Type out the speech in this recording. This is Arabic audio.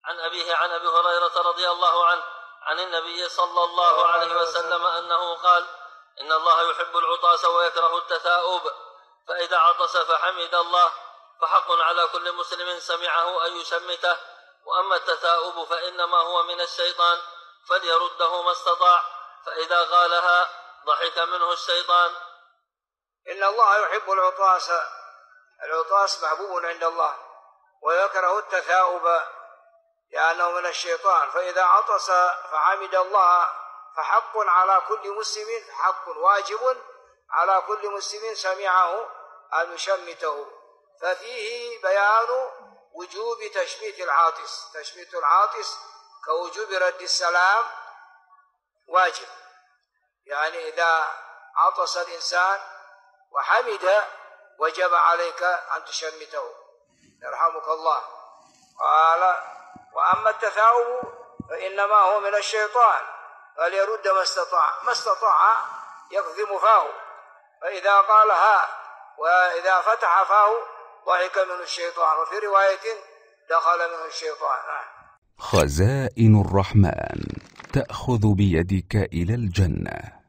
عن أبيه عن أبي هريرة رضي الله عنه عن النبي صلى الله عليه وسلم أنه قال: إن الله يحب العطاس ويكره التثاؤب، فإذا عطس فحمد الله فحق على كل مسلم سمعه أن يشمته، وأما التثاؤب فإنما هو من الشيطان فليرده ما استطاع، فإذا قالها ضحك منه الشيطان. إن الله يحب العطاس، العطاس محبوب عند الله، ويكره التثاؤب لأنه من الشيطان، فإذا عطس فحمد الله فحق على كل مسلم، حق واجب على كل مسلم سمعه أن يشمته. ففيه بيان وجوب تشميت العاطس، تشميت العاطس كوجوب رد السلام واجب، يعني إذا عطس الإنسان وحمد وجب عليك أن تشمته يرحمك الله. قال: وأما التثاؤب فإنما هو من الشيطان فليرد ما استطاع، ما استطاع يكظم فاه، فإذا قالها وإذا فتح فاه ضحك منه الشيطان، وفي رواية دخل منه الشيطان. خزائن الرحمن تأخذ بيدك إلى الجنة.